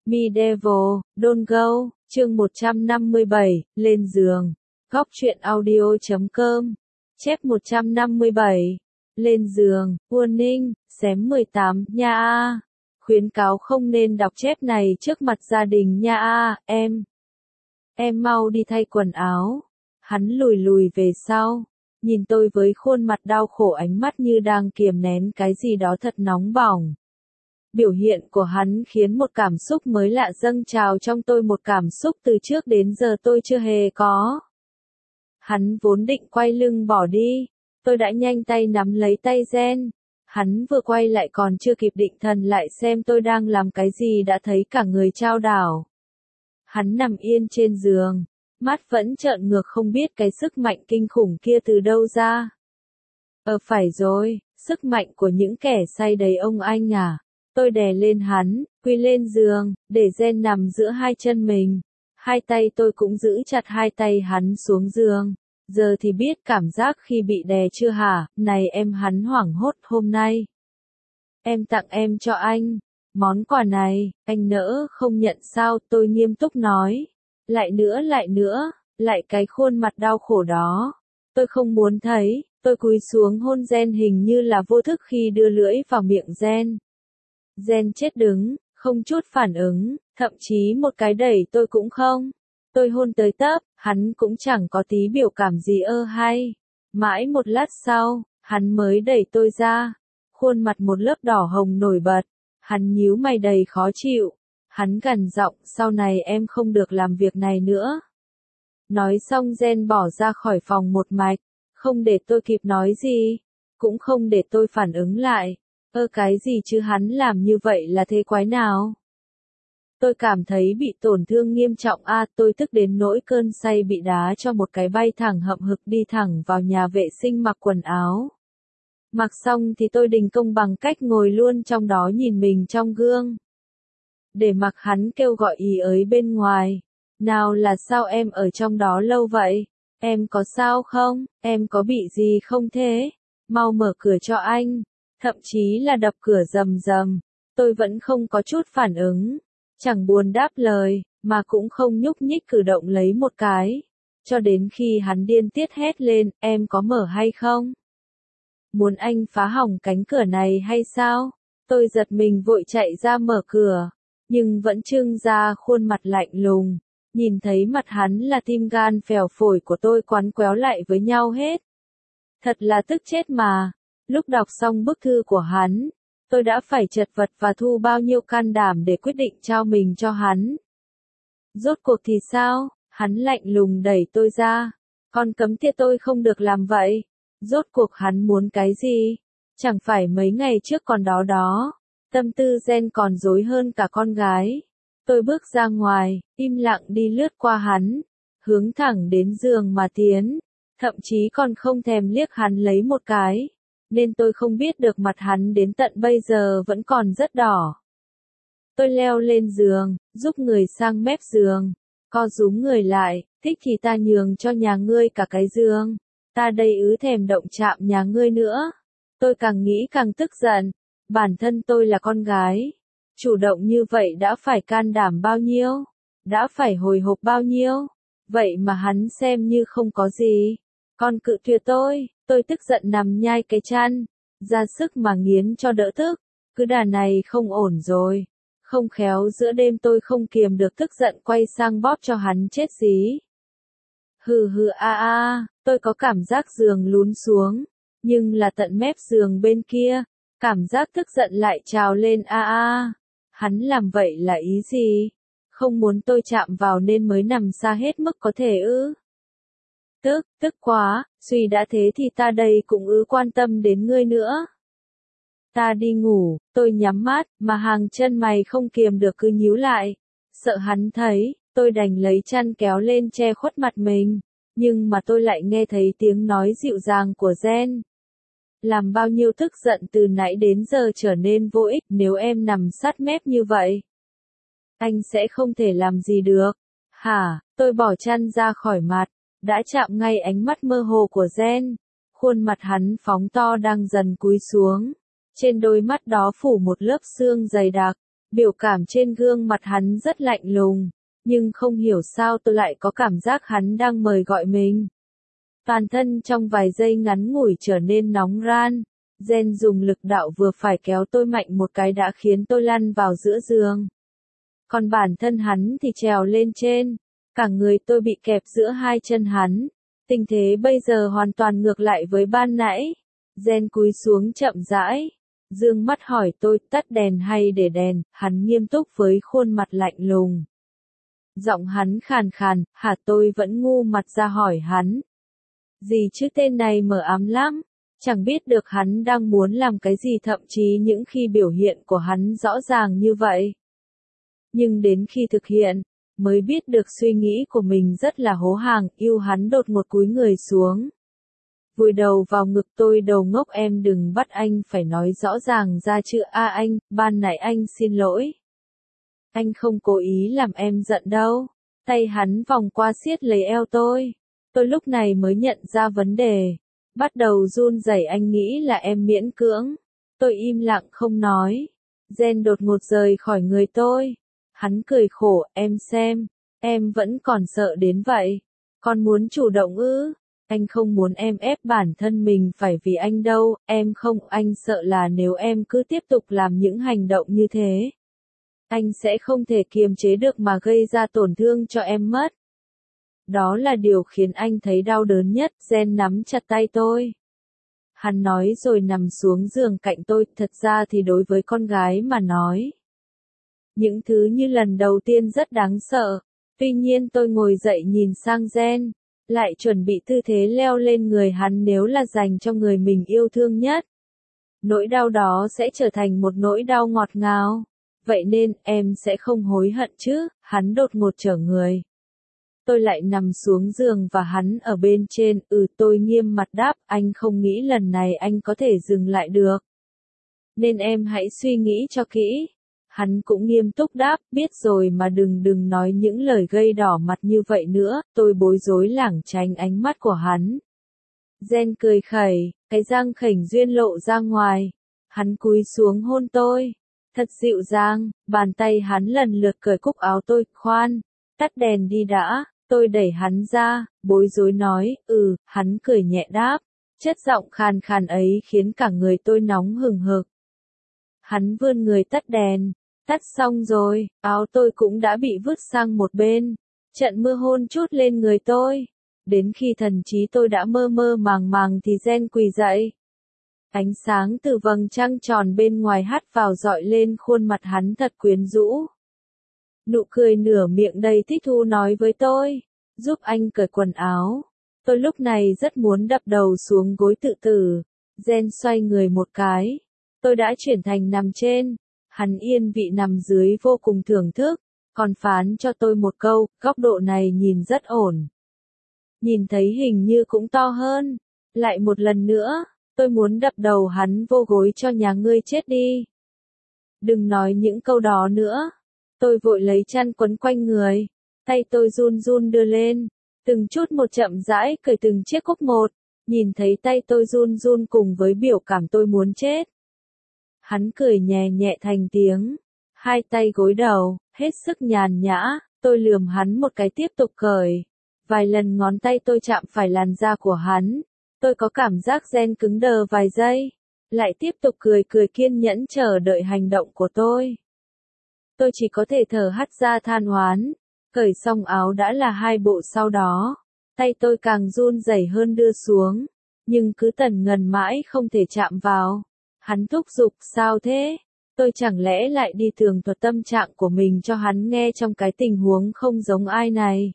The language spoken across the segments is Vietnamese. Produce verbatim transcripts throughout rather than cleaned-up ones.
Medieval, Don't Go, chương một trăm năm mươi bảy, lên giường. Góc truyện audio chấm com. Chép một trăm năm mươi bảy. Lên giường, warning, xém mười tám, nha a. Khuyến cáo không nên đọc chép này trước mặt gia đình nha a, em. Em mau đi thay quần áo. Hắn lùi lùi về sau, nhìn tôi với khuôn mặt đau khổ, ánh mắt như đang kiềm nén cái gì đó thật nóng bỏng. Biểu hiện của hắn khiến một cảm xúc mới lạ dâng trào trong tôi, một cảm xúc từ trước đến giờ tôi chưa hề có. Hắn vốn định quay lưng bỏ đi, tôi đã nhanh tay nắm lấy tay Jen. Hắn vừa quay lại còn chưa kịp định thần lại xem tôi đang làm cái gì đã thấy cả người chao đảo. Hắn nằm yên trên giường, mắt vẫn trợn ngược, không biết cái sức mạnh kinh khủng kia từ đâu ra. Ờ phải rồi, sức mạnh của những kẻ say đầy ông anh à. Tôi đè lên hắn, quy lên giường, để Jen nằm giữa hai chân mình. Hai tay tôi cũng giữ chặt hai tay hắn xuống giường. Giờ thì biết cảm giác khi bị đè chưa hả? Này em, hắn hoảng hốt, hôm nay em tặng em cho anh. Món quà này, anh nỡ không nhận sao? Tôi nghiêm túc nói. Lại nữa lại nữa, lại cái khuôn mặt đau khổ đó. Tôi không muốn thấy, tôi cúi xuống hôn Jen, hình như là vô thức khi đưa lưỡi vào miệng Jen. Jen chết đứng, không chút phản ứng, thậm chí một cái đẩy tôi cũng không. Tôi hôn tới tấp, hắn cũng chẳng có tí biểu cảm gì ơ hay. Mãi một lát sau, hắn mới đẩy tôi ra. Khuôn mặt một lớp đỏ hồng nổi bật. Hắn nhíu mày đầy khó chịu. Hắn gằn giọng, sau này em không được làm việc này nữa. Nói xong Jen bỏ ra khỏi phòng một mạch, không để tôi kịp nói gì, cũng không để tôi phản ứng lại. Ơ cái gì chứ, hắn làm như vậy là thế quái nào? Tôi cảm thấy bị tổn thương nghiêm trọng a, à, tôi tức đến nỗi cơn say bị đá cho một cái bay thẳng hậm hực đi thẳng vào nhà vệ sinh mặc quần áo. Mặc xong thì tôi đình công bằng cách ngồi luôn trong đó nhìn mình trong gương. Để mặc hắn kêu gọi ý ới bên ngoài. Nào là sao em ở trong đó lâu vậy? Em có sao không? Em có bị gì không thế? Mau mở cửa cho anh. Thậm chí là đập cửa rầm rầm. Tôi vẫn không có chút phản ứng. Chẳng buồn đáp lời, mà cũng không nhúc nhích cử động lấy một cái. Cho đến khi hắn điên tiết hét lên, em có mở hay không? Muốn anh phá hỏng cánh cửa này hay sao? Tôi giật mình vội chạy ra mở cửa. Nhưng vẫn trưng ra khuôn mặt lạnh lùng. Nhìn thấy mặt hắn là tim gan phèo phổi của tôi quắn quéo lại với nhau hết. Thật là tức chết mà. Lúc đọc xong bức thư của hắn, tôi đã phải chật vật và thu bao nhiêu can đảm để quyết định trao mình cho hắn. Rốt cuộc thì sao? Hắn lạnh lùng đẩy tôi ra. Con cấm tiệt tôi không được làm vậy. Rốt cuộc hắn muốn cái gì? Chẳng phải mấy ngày trước còn đó đó. Tâm tư Jen còn rối hơn cả con gái. Tôi bước ra ngoài, im lặng đi lướt qua hắn, hướng thẳng đến giường mà tiến. Thậm chí còn không thèm liếc hắn lấy một cái. Nên tôi không biết được mặt hắn đến tận bây giờ vẫn còn rất đỏ. Tôi leo lên giường, giúp người sang mép giường. Co rúm người lại, thích thì ta nhường cho nhà ngươi cả cái giường. Ta đây ứ thèm động chạm nhà ngươi nữa. Tôi càng nghĩ càng tức giận. Bản thân tôi là con gái. Chủ động như vậy đã phải can đảm bao nhiêu? Đã phải hồi hộp bao nhiêu? Vậy mà hắn xem như không có gì. Con cự tuyệt tôi. Tôi tức giận nằm nhai cái chăn, ra sức mà nghiến cho đỡ tức. Cứ đà này không ổn rồi. Không khéo giữa đêm tôi không kiềm được tức giận quay sang bóp cho hắn chết dí. Hừ hừ a a, tôi có cảm giác giường lún xuống, nhưng là tận mép giường bên kia, cảm giác tức giận lại trào lên a a. Hắn làm vậy là ý gì? Không muốn tôi chạm vào nên mới nằm xa hết mức có thể ư? Tức, tức quá, suy đã thế thì ta đây cũng ư quan tâm đến ngươi nữa. Ta đi ngủ, tôi nhắm mắt, mà hàng chân mày không kiềm được cứ nhíu lại. Sợ hắn thấy, tôi đành lấy chăn kéo lên che khuất mặt mình. Nhưng mà tôi lại nghe thấy tiếng nói dịu dàng của Jen. Làm bao nhiêu tức giận từ nãy đến giờ trở nên vô ích nếu em nằm sát mép như vậy. Anh sẽ không thể làm gì được. Hả, tôi bỏ chăn ra khỏi mặt. Đã chạm ngay ánh mắt mơ hồ của Jen. Khuôn mặt hắn phóng to đang dần cúi xuống. Trên đôi mắt đó phủ một lớp sương dày đặc. Biểu cảm trên gương mặt hắn rất lạnh lùng, nhưng không hiểu sao tôi lại có cảm giác hắn đang mời gọi mình. Toàn thân trong vài giây ngắn ngủi trở nên nóng ran. Jen dùng lực đạo vừa phải kéo tôi mạnh một cái đã khiến tôi lăn vào giữa giường. Còn bản thân hắn thì trèo lên trên. Cả người tôi bị kẹp giữa hai chân hắn. Tình thế bây giờ hoàn toàn ngược lại với ban nãy. Jen cúi xuống chậm rãi. Dương mắt hỏi tôi tắt đèn hay để đèn, hắn nghiêm túc với khuôn mặt lạnh lùng. Giọng hắn khàn khàn, hả tôi vẫn ngu mặt ra hỏi hắn. Gì chứ tên này mờ ám lắm, chẳng biết được hắn đang muốn làm cái gì thậm chí những khi biểu hiện của hắn rõ ràng như vậy. Nhưng đến khi thực hiện, mới biết được suy nghĩ của mình rất là hố hàng, yêu hắn đột ngột cúi người xuống. Vùi đầu vào ngực tôi đầu ngốc em đừng bắt anh phải nói rõ ràng ra chữ A anh, ban nãy anh xin lỗi. Anh không cố ý làm em giận đâu. Tay hắn vòng qua siết lấy eo tôi. Tôi lúc này mới nhận ra vấn đề. Bắt đầu run rẩy anh nghĩ là em miễn cưỡng. Tôi im lặng không nói. Jen đột ngột rời khỏi người tôi. Hắn cười khổ, em xem, em vẫn còn sợ đến vậy. Còn muốn chủ động ư? Anh không muốn em ép bản thân mình phải vì anh đâu, em không, anh sợ là nếu em cứ tiếp tục làm những hành động như thế. Anh sẽ không thể kiềm chế được mà gây ra tổn thương cho em mất. Đó là điều khiến anh thấy đau đớn nhất, Jen nắm chặt tay tôi. Hắn nói rồi nằm xuống giường cạnh tôi, thật ra thì đối với con gái mà nói. Những thứ như lần đầu tiên rất đáng sợ, tuy nhiên tôi ngồi dậy nhìn sang Jen, lại chuẩn bị tư thế leo lên người hắn nếu là dành cho người mình yêu thương nhất. Nỗi đau đó sẽ trở thành một nỗi đau ngọt ngào. Vậy nên, em sẽ không hối hận chứ, hắn đột ngột trở người. Tôi lại nằm xuống giường và hắn ở bên trên, ừ tôi nghiêm mặt đáp, anh không nghĩ lần này anh có thể dừng lại được. Nên em hãy suy nghĩ cho kỹ. Hắn cũng nghiêm túc đáp, biết rồi mà đừng đừng nói những lời gây đỏ mặt như vậy nữa, tôi bối rối lảng tránh ánh mắt của hắn. Jen cười khẩy, cái răng khểnh duyên lộ ra ngoài. Hắn cúi xuống hôn tôi. Thật dịu dàng, bàn tay hắn lần lượt cởi cúc áo tôi, khoan, tắt đèn đi đã, tôi đẩy hắn ra, bối rối nói, ừ, hắn cười nhẹ đáp, chất giọng khàn khàn ấy khiến cả người tôi nóng hừng hực. Hắn vươn người tắt đèn, tắt xong rồi, áo tôi cũng đã bị vứt sang một bên, trận mưa hôn chút lên người tôi, đến khi thần trí tôi đã mơ mơ màng màng thì Jen quỳ dậy. Ánh sáng từ vầng trăng tròn bên ngoài hắt vào dọi lên khuôn mặt hắn thật quyến rũ. Nụ cười nửa miệng đầy thích thú nói với tôi, giúp anh cởi quần áo. Tôi lúc này rất muốn đập đầu xuống gối tự tử. Jen xoay người một cái. Tôi đã chuyển thành nằm trên. Hắn yên vị nằm dưới vô cùng thưởng thức. Còn phán cho tôi một câu, góc độ này nhìn rất ổn. Nhìn thấy hình như cũng to hơn. Lại một lần nữa. Tôi muốn đập đầu hắn vô gối cho nhà ngươi chết đi. Đừng nói những câu đó nữa. Tôi vội lấy chăn quấn quanh người. Tay tôi run run đưa lên. Từng chút một chậm rãi cởi từng chiếc cúc một. Nhìn thấy tay tôi run run cùng với biểu cảm tôi muốn chết. Hắn cười nhẹ nhẹ thành tiếng. Hai tay gối đầu, hết sức nhàn nhã. Tôi lườm hắn một cái tiếp tục cởi. Vài lần ngón tay tôi chạm phải làn da của hắn. Tôi có cảm giác Jen cứng đờ vài giây, lại tiếp tục cười cười kiên nhẫn chờ đợi hành động của tôi. Tôi chỉ có thể thở hắt ra than oán, cởi xong áo đã là hai bộ sau đó, tay tôi càng run rẩy hơn đưa xuống, nhưng cứ tần ngần mãi không thể chạm vào. Hắn thúc giục, sao thế? Tôi chẳng lẽ lại đi tường thuật tâm trạng của mình cho hắn nghe trong cái tình huống không giống ai này?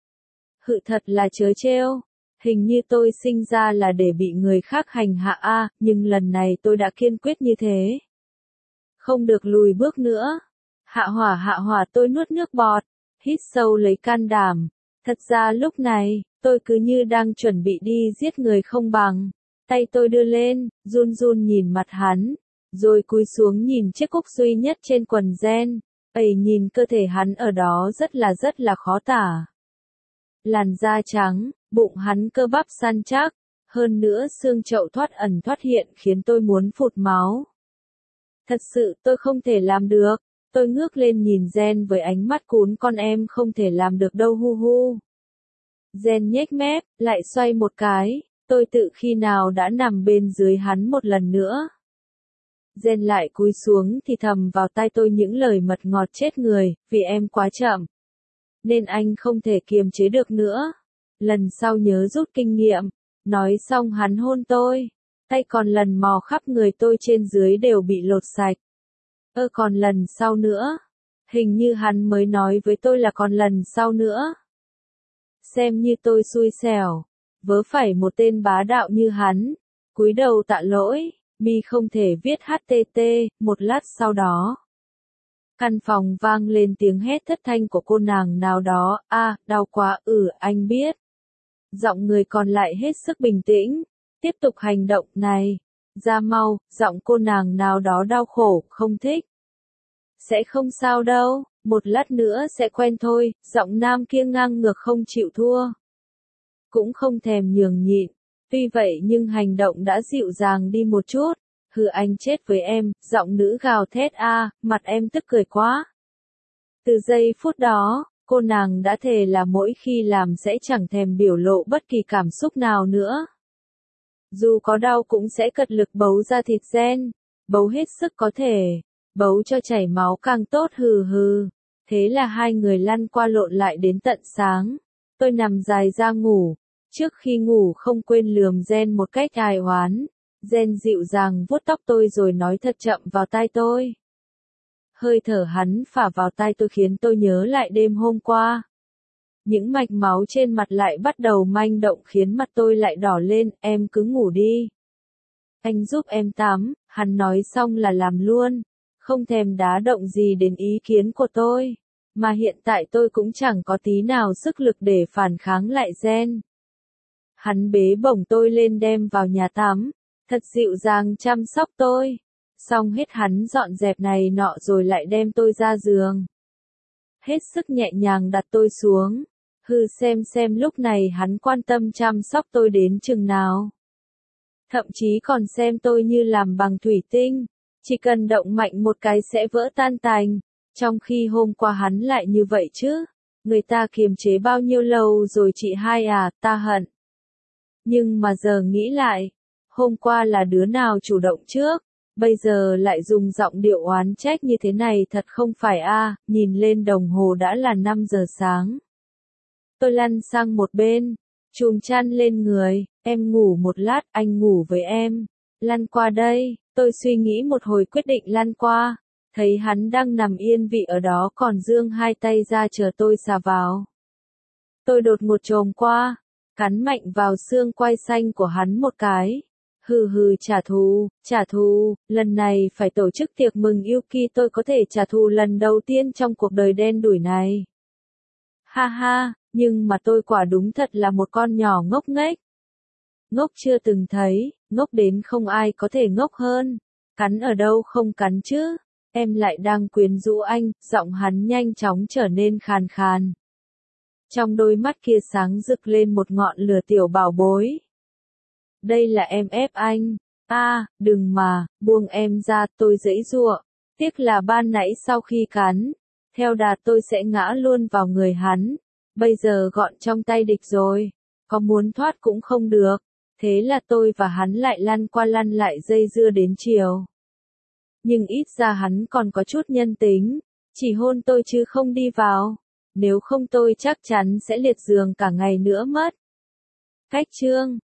Hự thật là trớ trêu. Hình như tôi sinh ra là để bị người khác hành hạ a, nhưng lần này tôi đã kiên quyết như thế. Không được lùi bước nữa. Hạ hỏa hạ hỏa tôi nuốt nước bọt, hít sâu lấy can đảm. Thật ra lúc này, tôi cứ như đang chuẩn bị đi giết người không bằng. Tay tôi đưa lên, run run nhìn mặt hắn, rồi cúi xuống nhìn chiếc cúc duy nhất trên quần Jen. Ây nhìn cơ thể hắn ở đó rất là rất là khó tả. Làn da trắng, bụng hắn cơ bắp săn chắc, hơn nữa xương chậu thoát ẩn thoát hiện khiến tôi muốn phụt máu. Thật sự tôi không thể làm được, Tôi ngước lên nhìn Jen với ánh mắt cún con em không thể làm được đâu hu hu. Jen nhếch mép, lại xoay một cái, tôi tự khi nào đã nằm bên dưới hắn một lần nữa. Jen lại cúi xuống thì thầm vào tai tôi những lời mật ngọt chết người, vì em quá chậm. Nên anh không thể kiềm chế được nữa. Lần sau nhớ rút kinh nghiệm. Nói xong hắn hôn tôi. Tay còn lần mò khắp người tôi trên dưới đều bị lột sạch. Ơ còn lần sau nữa. Hình như hắn mới nói với tôi là còn lần sau nữa. Xem như tôi xui xẻo. Vớ phải một tên bá đạo như hắn. Cúi đầu tạ lỗi. Mi không thể viết hát tê tê. Một lát sau đó. Căn phòng vang lên tiếng hét thất thanh của cô nàng nào đó. A, đau quá, ừ, anh biết. Giọng người còn lại hết sức bình tĩnh. Tiếp tục hành động này. Ra mau, giọng cô nàng nào đó đau khổ, không thích. Sẽ không sao đâu, một lát nữa sẽ quen thôi, giọng nam kia ngang ngược không chịu thua. Cũng không thèm nhường nhịn. Tuy vậy nhưng hành động đã dịu dàng đi một chút. Hừ anh chết với em, giọng nữ gào thét a, mặt em tức cười quá. Từ giây phút đó, cô nàng đã thề là mỗi khi làm sẽ chẳng thèm biểu lộ bất kỳ cảm xúc nào nữa. Dù có đau cũng sẽ cật lực bấu ra thịt Jen, bấu hết sức có thể, bấu cho chảy máu càng tốt hừ hừ. Thế là hai người lăn qua lộn lại đến tận sáng. Tôi nằm dài ra ngủ, trước khi ngủ không quên lườm Jen một cách ai oán. Jen dịu dàng vuốt tóc tôi rồi nói thật chậm vào tai tôi. Hơi thở hắn phả vào tai tôi khiến tôi nhớ lại đêm hôm qua. Những mạch máu trên mặt lại bắt đầu manh động khiến mặt tôi lại đỏ lên, em cứ ngủ đi. Anh giúp em tắm, hắn nói xong là làm luôn, không thèm đá động gì đến ý kiến của tôi. Mà hiện tại tôi cũng chẳng có tí nào sức lực để phản kháng lại Jen. Hắn bế bổng tôi lên đem vào nhà tắm, thật dịu dàng chăm sóc tôi. Xong hết hắn dọn dẹp này nọ rồi lại đem tôi ra giường. Hết sức nhẹ nhàng đặt tôi xuống. Hừ xem xem lúc này hắn quan tâm chăm sóc tôi đến chừng nào. Thậm chí còn xem tôi như làm bằng thủy tinh. Chỉ cần động mạnh một cái sẽ vỡ tan tành. Trong khi hôm qua hắn lại như vậy chứ. Người ta kiềm chế bao nhiêu lâu rồi chị hai à, ta hận. Nhưng mà giờ nghĩ lại. Hôm qua là đứa nào chủ động trước. Bây giờ lại dùng giọng điệu oán trách như thế này thật không phải a, à, nhìn lên đồng hồ đã là năm giờ sáng. Tôi lăn sang một bên, chùm chăn lên người, em ngủ một lát, anh ngủ với em. Lăn qua đây, tôi suy nghĩ một hồi quyết định lăn qua, thấy hắn đang nằm yên vị ở đó còn giương hai tay ra chờ tôi xà vào. Tôi đột ngột chồm qua, cắn mạnh vào xương quai xanh của hắn một cái. Hừ hừ trả thù, trả thù, lần này phải tổ chức tiệc mừng Yuki tôi có thể trả thù lần đầu tiên trong cuộc đời đen đủi này. Ha ha, nhưng mà tôi quả đúng thật là một con nhỏ ngốc nghếch. Ngốc chưa từng thấy, ngốc đến không ai có thể ngốc hơn. Cắn ở đâu không cắn chứ, em lại đang quyến rũ anh, giọng hắn nhanh chóng trở nên khàn khàn. Trong đôi mắt kia sáng rực lên một ngọn lửa tiểu bảo bối. Đây là em ép anh. A, à, đừng mà, buông em ra, tôi giãy giụa. Tiếc là ban nãy sau khi cắn, theo đà tôi sẽ ngã luôn vào người hắn. Bây giờ gọn trong tay địch rồi, có muốn thoát cũng không được. Thế là tôi và hắn lại lăn qua lăn lại dây dưa đến chiều. Nhưng ít ra hắn còn có chút nhân tính, chỉ hôn tôi chứ không đi vào. Nếu không tôi chắc chắn sẽ liệt giường cả ngày nữa mất. Cách chương